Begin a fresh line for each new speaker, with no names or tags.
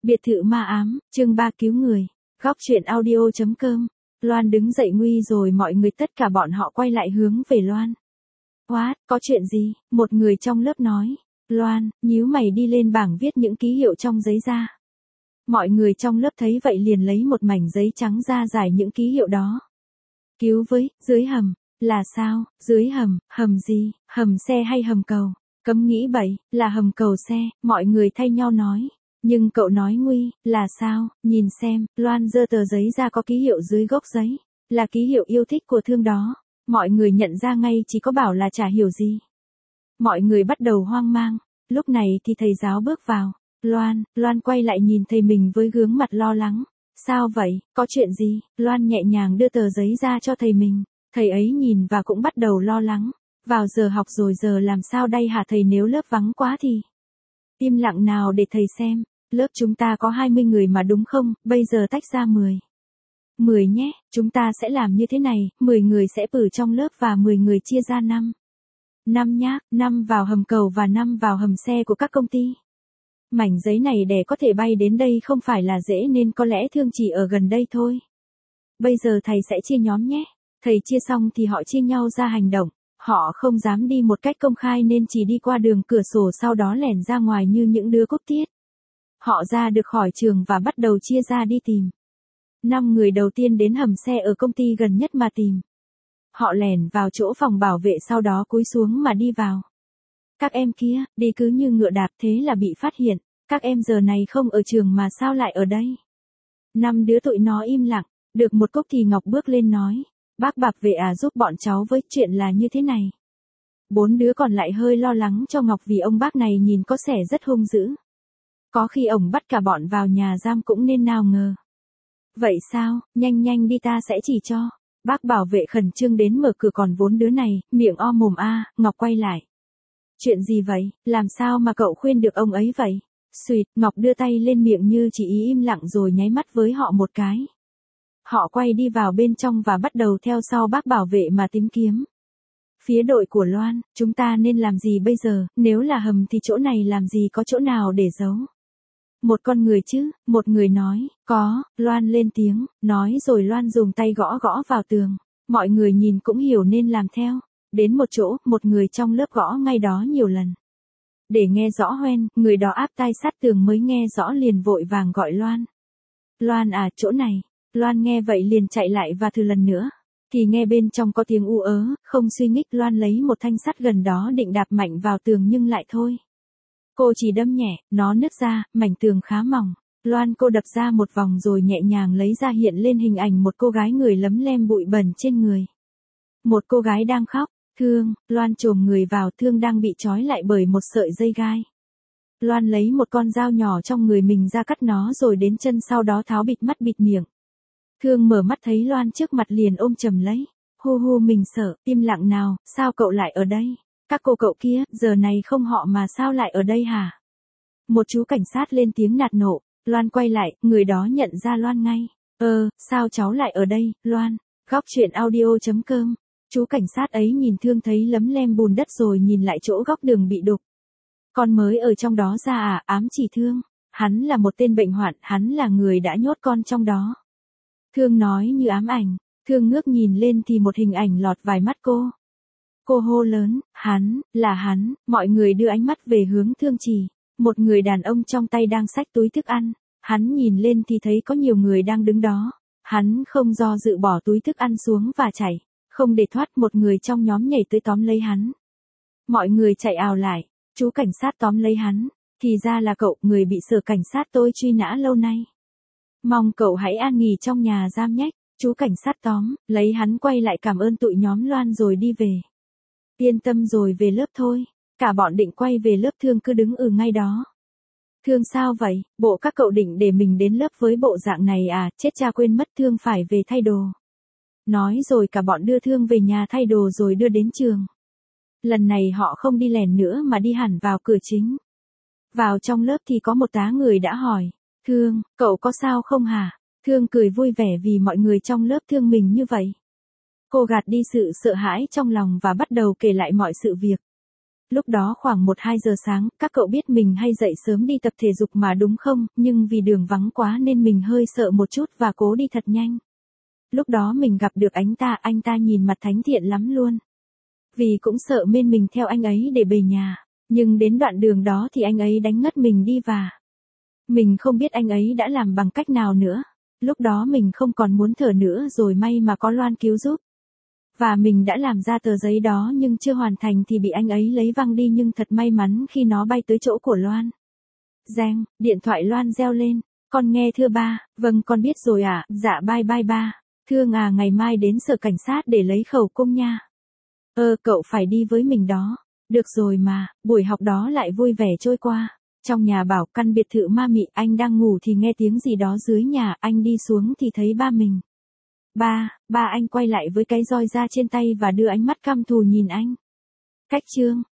Biệt thự ma ám, chương 3 cứu người. Góc truyện audio.com. Loan đứng dậy nguy rồi mọi người tất cả bọn họ quay lại hướng về Loan. What, có chuyện gì? Một người trong lớp nói. Loan, nhíu mày đi lên bảng viết những ký hiệu trong giấy ra. Mọi người trong lớp thấy vậy liền lấy một mảnh giấy trắng ra giải những ký hiệu đó. Cứu với, dưới hầm. Là sao, dưới hầm, hầm gì, hầm xe hay hầm cầu? Cấm nghĩ bậy, là hầm cầu xe, mọi người thay nhau nói. Nhưng cậu nói nguy, là sao, nhìn xem, Loan giơ tờ giấy ra có ký hiệu dưới gốc giấy. Là ký hiệu yêu thích của Thương đó. Mọi người nhận ra ngay chỉ có bảo là chả hiểu gì. Mọi người bắt đầu hoang mang. Lúc này thì thầy giáo bước vào. Loan quay lại nhìn thầy mình với gương mặt lo lắng. Sao vậy, có chuyện gì? Loan nhẹ nhàng đưa tờ giấy ra cho thầy mình. Thầy ấy nhìn và cũng bắt đầu lo lắng. Vào giờ học rồi giờ làm sao đây hả thầy, nếu lớp vắng quá thì. Im lặng nào để thầy xem. Lớp chúng ta có 20 người mà đúng không, bây giờ tách ra 10. 10 nhé, chúng ta sẽ làm như thế này, 10 người sẽ ở trong lớp và 10 người chia ra 5. 5 nhá, 5 vào hầm cầu và 5 vào hầm xe của các công ty. Mảnh giấy này để có thể bay đến đây không phải là dễ nên có lẽ Thương chỉ ở gần đây thôi. Bây giờ thầy sẽ chia nhóm nhé. Thầy chia xong thì họ chia nhau ra hành động. Họ không dám đi một cách công khai nên chỉ đi qua đường cửa sổ sau đó lẻn ra ngoài như những đứa cúp tiết. Họ ra được khỏi trường và bắt đầu chia ra đi tìm. 5 người đầu tiên đến hầm xe ở công ty gần nhất mà tìm. Họ lẻn vào chỗ phòng bảo vệ sau đó cúi xuống mà đi vào. Các em kia, đi cứ như ngựa đạp thế là bị phát hiện. Các em giờ này không ở trường mà sao lại ở đây? 5 đứa tụi nó im lặng. Được một cốc thì Ngọc bước lên nói. Bác bảo vệ giúp bọn cháu với, chuyện là như thế này. 4 đứa còn lại hơi lo lắng cho Ngọc vì ông bác này nhìn có vẻ rất hung dữ. Có khi ổng bắt cả bọn vào nhà giam cũng nên nào ngờ. Vậy sao, nhanh đi ta sẽ chỉ cho. Bác bảo vệ khẩn trương đến mở cửa còn 4 đứa này, miệng o mồm Ngọc quay lại. Chuyện gì vậy, làm sao mà cậu khuyên được ông ấy vậy? Xuyệt, Ngọc đưa tay lên miệng như chỉ ý im lặng rồi nháy mắt với họ một cái. Họ quay đi vào bên trong và bắt đầu theo sau bác bảo vệ mà tìm kiếm. Phía đội của Loan, chúng ta nên làm gì bây giờ, nếu là hầm thì chỗ này làm gì có chỗ nào để giấu. Một con người chứ, một người nói, có, Loan lên tiếng, nói rồi Loan dùng tay gõ vào tường. Mọi người nhìn cũng hiểu nên làm theo. Đến một chỗ, một người trong lớp gõ ngay đó nhiều lần. Để nghe rõ hoen, người đó áp tai sát tường mới nghe rõ liền vội vàng gọi Loan. Loan à, chỗ này. Loan nghe vậy liền chạy lại và thử lần nữa. Thì nghe bên trong có tiếng u ớ, không suy nghĩ Loan lấy một thanh sắt gần đó định đạp mạnh vào tường nhưng lại thôi. Cô chỉ đâm nhẹ, nó nứt ra, mảnh tường khá mỏng. Loan cô đập ra một vòng rồi nhẹ nhàng lấy ra hiện lên hình ảnh một cô gái người lấm lem bụi bẩn trên người. Một cô gái đang khóc, Thương, Loan chồm người vào, Thương đang bị trói lại bởi một sợi dây gai. Loan lấy một con dao nhỏ trong người mình ra cắt nó rồi đến chân sau đó tháo bịt mắt bịt miệng. Thương mở mắt thấy Loan trước mặt liền ôm chầm lấy. Hu mình sợ, im lặng nào, sao cậu lại ở đây? Các cô cậu kia, giờ này không họ mà sao lại ở đây hả? Một chú cảnh sát lên tiếng nạt nộ. Loan quay lại, người đó nhận ra Loan ngay. Sao cháu lại ở đây, Loan? Góc truyện audio.com. Chú cảnh sát ấy nhìn Thương thấy lấm lem bùn đất rồi nhìn lại chỗ góc đường bị đục. Con mới ở trong đó ra ám chỉ Thương. Hắn là một tên bệnh hoạn, hắn là người đã nhốt con trong đó. Thương nói như ám ảnh. Thương ngước nhìn lên thì một hình ảnh lọt vào mắt cô. Cô hô lớn, là hắn, mọi người đưa ánh mắt về hướng Thương chỉ. Một người đàn ông trong tay đang xách túi thức ăn. Hắn nhìn lên thì thấy có nhiều người đang đứng đó. Hắn không do dự bỏ túi thức ăn xuống và chạy. Không để thoát, một người trong nhóm nhảy tới tóm lấy hắn. Mọi người chạy ào lại. Chú cảnh sát tóm lấy hắn. Thì ra là cậu, người bị sở cảnh sát tôi truy nã lâu nay. Mong cậu hãy an nghỉ trong nhà giam nhé. Chú cảnh sát tóm, lấy hắn quay lại cảm ơn tụi nhóm Loan rồi đi về. Yên tâm rồi về lớp thôi. Cả bọn định quay về lớp, Thương cứ đứng ngay đó. Thương sao vậy, bộ các cậu định để mình đến lớp với bộ dạng này à, chết cha quên mất Thương phải về thay đồ. Nói rồi cả bọn đưa Thương về nhà thay đồ rồi đưa đến trường. Lần này họ không đi lèn nữa mà đi hẳn vào cửa chính. Vào trong lớp thì có một tá người đã hỏi. Thương, cậu có sao không hả? Thương cười vui vẻ vì mọi người trong lớp thương mình như vậy. Cô gạt đi sự sợ hãi trong lòng và bắt đầu kể lại mọi sự việc. Lúc đó khoảng 1-2 giờ sáng, các cậu biết mình hay dậy sớm đi tập thể dục mà đúng không, nhưng vì đường vắng quá nên mình hơi sợ một chút và cố đi thật nhanh. Lúc đó mình gặp được anh ta nhìn mặt thánh thiện lắm luôn. Vì cũng sợ nên mình theo anh ấy để về nhà. Nhưng đến đoạn đường đó thì anh ấy đánh ngất mình đi và mình không biết anh ấy đã làm bằng cách nào nữa. Lúc đó mình không còn muốn thở nữa rồi may mà có Loan cứu giúp. Và mình đã làm ra tờ giấy đó nhưng chưa hoàn thành thì bị anh ấy lấy văng đi nhưng thật may mắn khi nó bay tới chỗ của Loan. Reng, điện thoại Loan reo lên. Con nghe thưa ba, vâng con biết rồi ạ, dạ bye bye ba. Thương à ngày mai đến sở cảnh sát để lấy khẩu cung nha. Cậu phải đi với mình đó. Được rồi mà, buổi học đó lại vui vẻ trôi qua. Trong nhà bảo căn biệt thự ma mị anh đang ngủ thì nghe tiếng gì đó dưới nhà, anh đi xuống thì thấy ba mình. Ba anh quay lại với cái roi ra trên tay và đưa ánh mắt căm thù nhìn anh. Cách chương